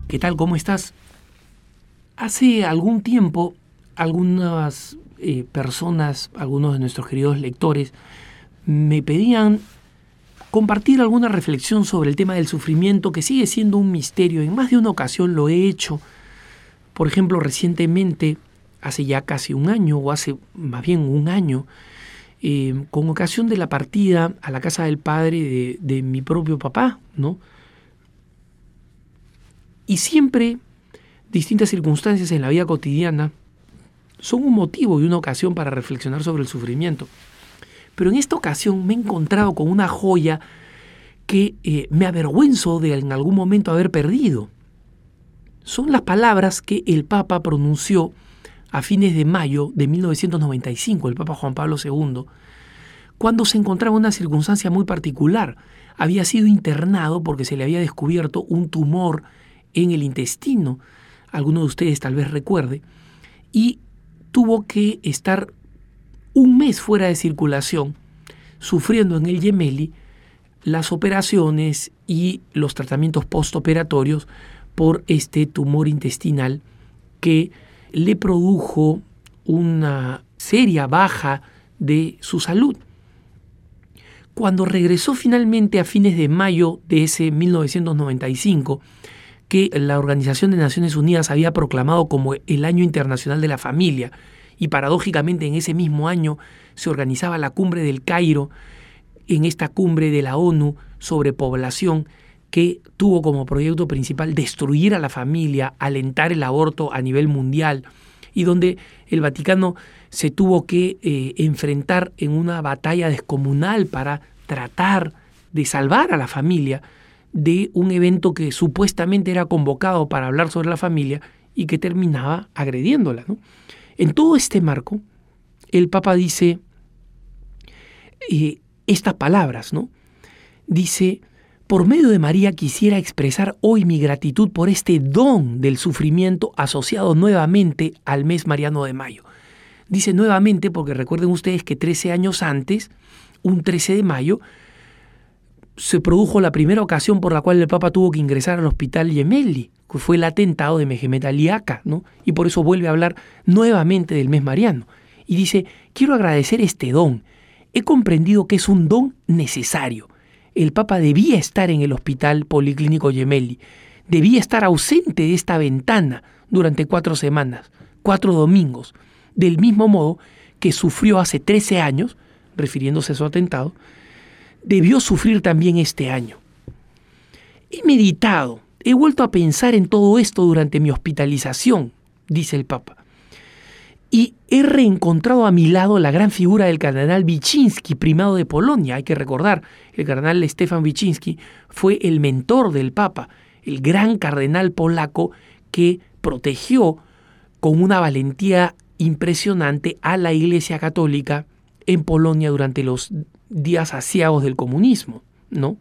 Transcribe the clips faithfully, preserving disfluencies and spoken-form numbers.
¿Qué tal? ¿Cómo estás? Hace algún tiempo, algunas eh, personas, algunos de nuestros queridos lectores, me pedían compartir alguna reflexión sobre el tema del sufrimiento, que sigue siendo un misterio. En más de una ocasión lo he hecho. Por ejemplo, recientemente, hace ya casi un año, o hace más bien un año, eh, con ocasión de la partida a la casa del padre de, de mi propio papá, ¿no? Y siempre distintas circunstancias en la vida cotidiana son un motivo y una ocasión para reflexionar sobre el sufrimiento. Pero en esta ocasión me he encontrado con una joya que eh, me avergüenzo de en algún momento haber perdido. Son las palabras que el Papa pronunció a fines de mayo de mil novecientos noventa y cinco, el Papa Juan Pablo segundo, cuando se encontraba en una circunstancia muy particular. Había sido internado porque se le había descubierto un tumor en el intestino, alguno de ustedes tal vez recuerde, y tuvo que estar un mes fuera de circulación, sufriendo en el Gemelli las operaciones y los tratamientos postoperatorios por este tumor intestinal que le produjo una seria baja de su salud. Cuando regresó finalmente a fines de mayo de ese mil novecientos noventa y cinco, que la Organización de Naciones Unidas había proclamado como el Año Internacional de la Familia, y paradójicamente en ese mismo año se organizaba la Cumbre del Cairo, en esta cumbre de la ONU sobre población, que tuvo como proyecto principal destruir a la familia, alentar el aborto a nivel mundial, y donde el Vaticano se tuvo que eh, enfrentar en una batalla descomunal para tratar de salvar a la familia de un evento que supuestamente era convocado para hablar sobre la familia y que terminaba agrediéndola, ¿no? En todo este marco, el Papa dice eh, estas palabras, ¿no? Dice: por medio de María quisiera expresar hoy mi gratitud por este don del sufrimiento asociado nuevamente al mes mariano de mayo. Dice nuevamente porque recuerden ustedes que trece años antes, un trece de mayo, se produjo la primera ocasión por la cual el Papa tuvo que ingresar al hospital Gemelli, que fue el atentado de Mehmet Ali Aka, ¿no? Y por eso vuelve a hablar nuevamente del mes mariano. Y dice: quiero agradecer este don. He comprendido que es un don necesario. El Papa debía estar en el hospital policlínico Gemelli, debía estar ausente de esta ventana durante cuatro semanas, cuatro domingos, del mismo modo que sufrió hace trece años, refiriéndose a su atentado, debió sufrir también este año. He meditado, he vuelto a pensar en todo esto durante mi hospitalización, dice el Papa, y he reencontrado a mi lado la gran figura del cardenal Wyszynski, primado de Polonia. Hay que recordar, el cardenal Stefan Wyszynski fue el mentor del Papa, el gran cardenal polaco que protegió con una valentía impresionante a la Iglesia Católica en Polonia durante los días aciagos del comunismo, ¿no?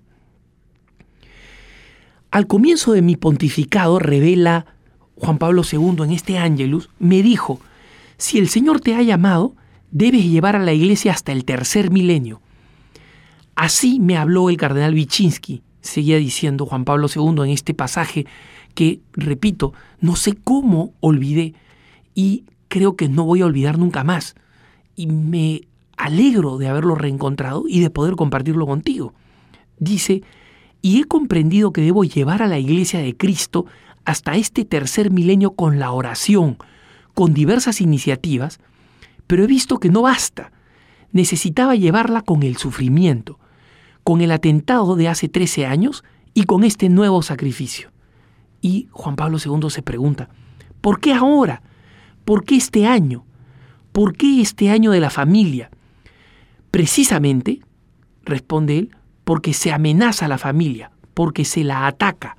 Al comienzo de mi pontificado, revela Juan Pablo segundo en este Ángelus, me dijo: si el Señor te ha llamado, debes llevar a la Iglesia hasta el tercer milenio. Así me habló el cardenal Wyszynski, seguía diciendo Juan Pablo segundo en este pasaje que, repito, no sé cómo olvidé y creo que no voy a olvidar nunca más. Y me alegro de haberlo reencontrado y de poder compartirlo contigo. Dice: y he comprendido que debo llevar a la Iglesia de Cristo hasta este tercer milenio con la oración, con diversas iniciativas, pero he visto que no basta. Necesitaba llevarla con el sufrimiento, con el atentado de hace trece años y con este nuevo sacrificio. Y Juan Pablo segundo se pregunta: ¿por qué ahora? ¿Por qué este año? ¿Por qué este año de la familia? Precisamente, responde él, porque se amenaza a la familia, porque se la ataca.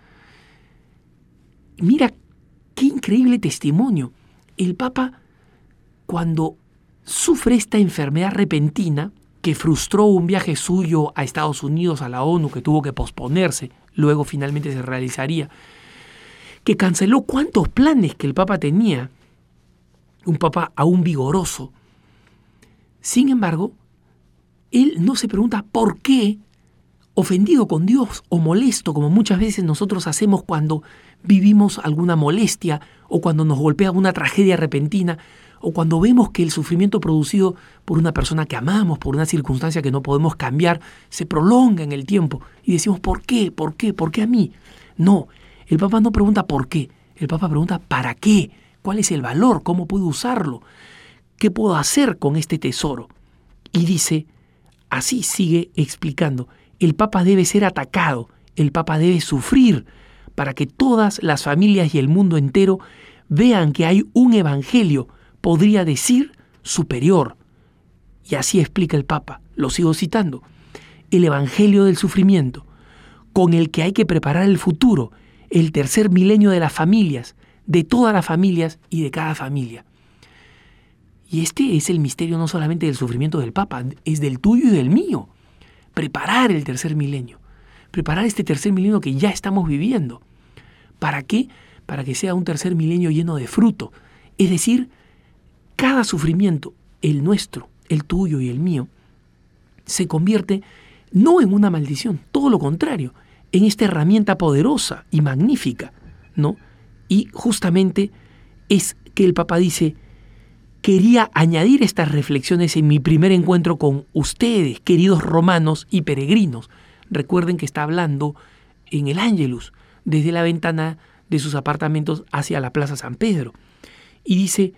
Mira qué increíble testimonio. El Papa, cuando sufre esta enfermedad repentina que frustró un viaje suyo a Estados Unidos, a la ONU, que tuvo que posponerse, luego finalmente se realizaría, que canceló cuántos planes que el Papa tenía, un Papa aún vigoroso. Sin embargo, él no se pregunta por qué ofendido con Dios o molesto, como muchas veces nosotros hacemos cuando vivimos alguna molestia o cuando nos golpea una tragedia repentina o cuando vemos que el sufrimiento producido por una persona que amamos, por una circunstancia que no podemos cambiar, se prolonga en el tiempo y decimos, ¿por qué? ¿Por qué? ¿Por qué a mí? No, el Papa no pregunta por qué, el Papa pregunta ¿para qué? ¿Cuál es el valor? ¿Cómo puedo usarlo? ¿Qué puedo hacer con este tesoro? Y dice, así sigue explicando, el Papa debe ser atacado, el Papa debe sufrir para que todas las familias y el mundo entero vean que hay un evangelio, podría decir, superior. Y así explica el Papa, lo sigo citando, el evangelio del sufrimiento, con el que hay que preparar el futuro, el tercer milenio de las familias, de todas las familias y de cada familia. Y este es el misterio no solamente del sufrimiento del Papa, es del tuyo y del mío. Preparar el tercer milenio, preparar este tercer milenio que ya estamos viviendo. ¿Para qué? Para que sea un tercer milenio lleno de fruto. Es decir, cada sufrimiento, el nuestro, el tuyo y el mío, se convierte no en una maldición, todo lo contrario, en esta herramienta poderosa y magnífica, ¿no? Y justamente es que el Papa dice, quería añadir estas reflexiones en mi primer encuentro con ustedes, queridos romanos y peregrinos. Recuerden que está hablando en el Ángelus, desde la ventana de sus apartamentos hacia la Plaza San Pedro. Y dice,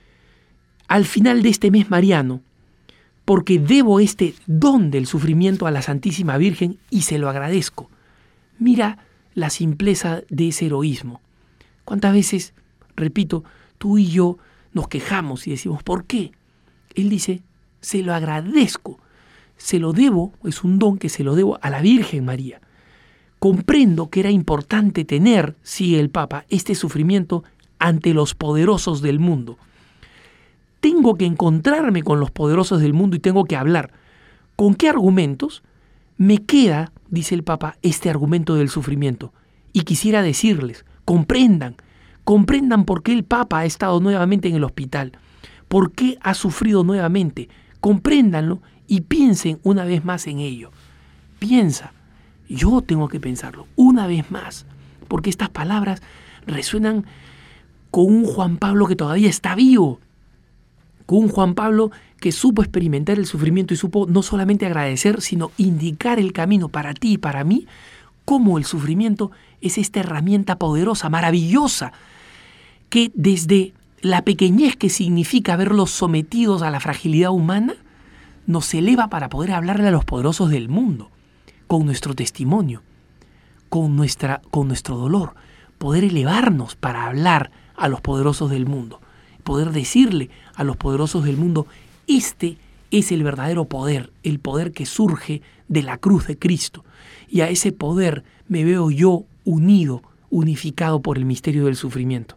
al final de este mes mariano, porque debo este don del sufrimiento a la Santísima Virgen y se lo agradezco. Mira la simpleza de ese heroísmo. ¿Cuántas veces, repito, tú y yo nos quejamos y decimos, ¿por qué? Él dice, se lo agradezco, se lo debo, es un don que se lo debo a la Virgen María. Comprendo que era importante tener, sigue el Papa, este sufrimiento ante los poderosos del mundo. Tengo que encontrarme con los poderosos del mundo y tengo que hablar. ¿Con qué argumentos? Me queda, dice el Papa, este argumento del sufrimiento. Y quisiera decirles, comprendan, comprendan por qué el Papa ha estado nuevamente en el hospital, por qué ha sufrido nuevamente. Compréndanlo y piensen una vez más en ello. Piensa, yo tengo que pensarlo una vez más, porque estas palabras resuenan con un Juan Pablo que todavía está vivo, con un Juan Pablo que supo experimentar el sufrimiento y supo no solamente agradecer, sino indicar el camino para ti y para mí, cómo el sufrimiento es esta herramienta poderosa, maravillosa, que desde la pequeñez que significa verlos sometidos a la fragilidad humana, nos eleva para poder hablarle a los poderosos del mundo, con nuestro testimonio, con, nuestra, con nuestro dolor, poder elevarnos para hablar a los poderosos del mundo, poder decirle a los poderosos del mundo, este es el verdadero poder, el poder que surge de la cruz de Cristo. Y a ese poder me veo yo unido, unificado por el misterio del sufrimiento.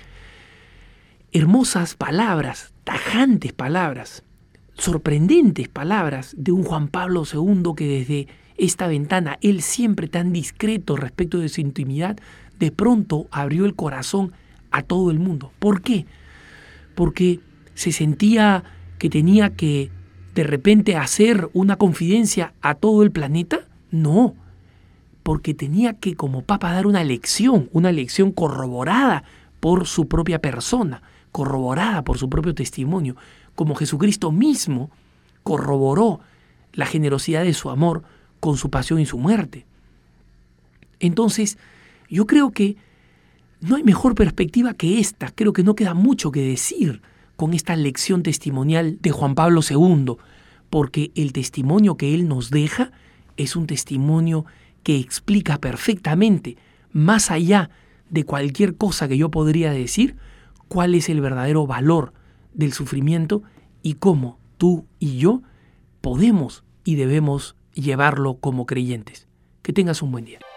Hermosas palabras, tajantes palabras, sorprendentes palabras de un Juan Pablo segundo que desde esta ventana, él siempre tan discreto respecto de su intimidad, de pronto abrió el corazón a todo el mundo. ¿Por qué? Porque se sentía que tenía que de repente hacer una confidencia a todo el planeta. No, porque tenía que como Papa dar una lección, una lección corroborada por su propia persona, corroborada por su propio testimonio, como Jesucristo mismo corroboró la generosidad de su amor con su pasión y su muerte. Entonces, yo creo que no hay mejor perspectiva que esta. Creo que no queda mucho que decir con esta lección testimonial de Juan Pablo segundo, porque el testimonio que él nos deja es un testimonio que explica perfectamente, más allá de cualquier cosa que yo podría decir, cuál es el verdadero valor del sufrimiento y cómo tú y yo podemos y debemos llevarlo como creyentes. Que tengas un buen día.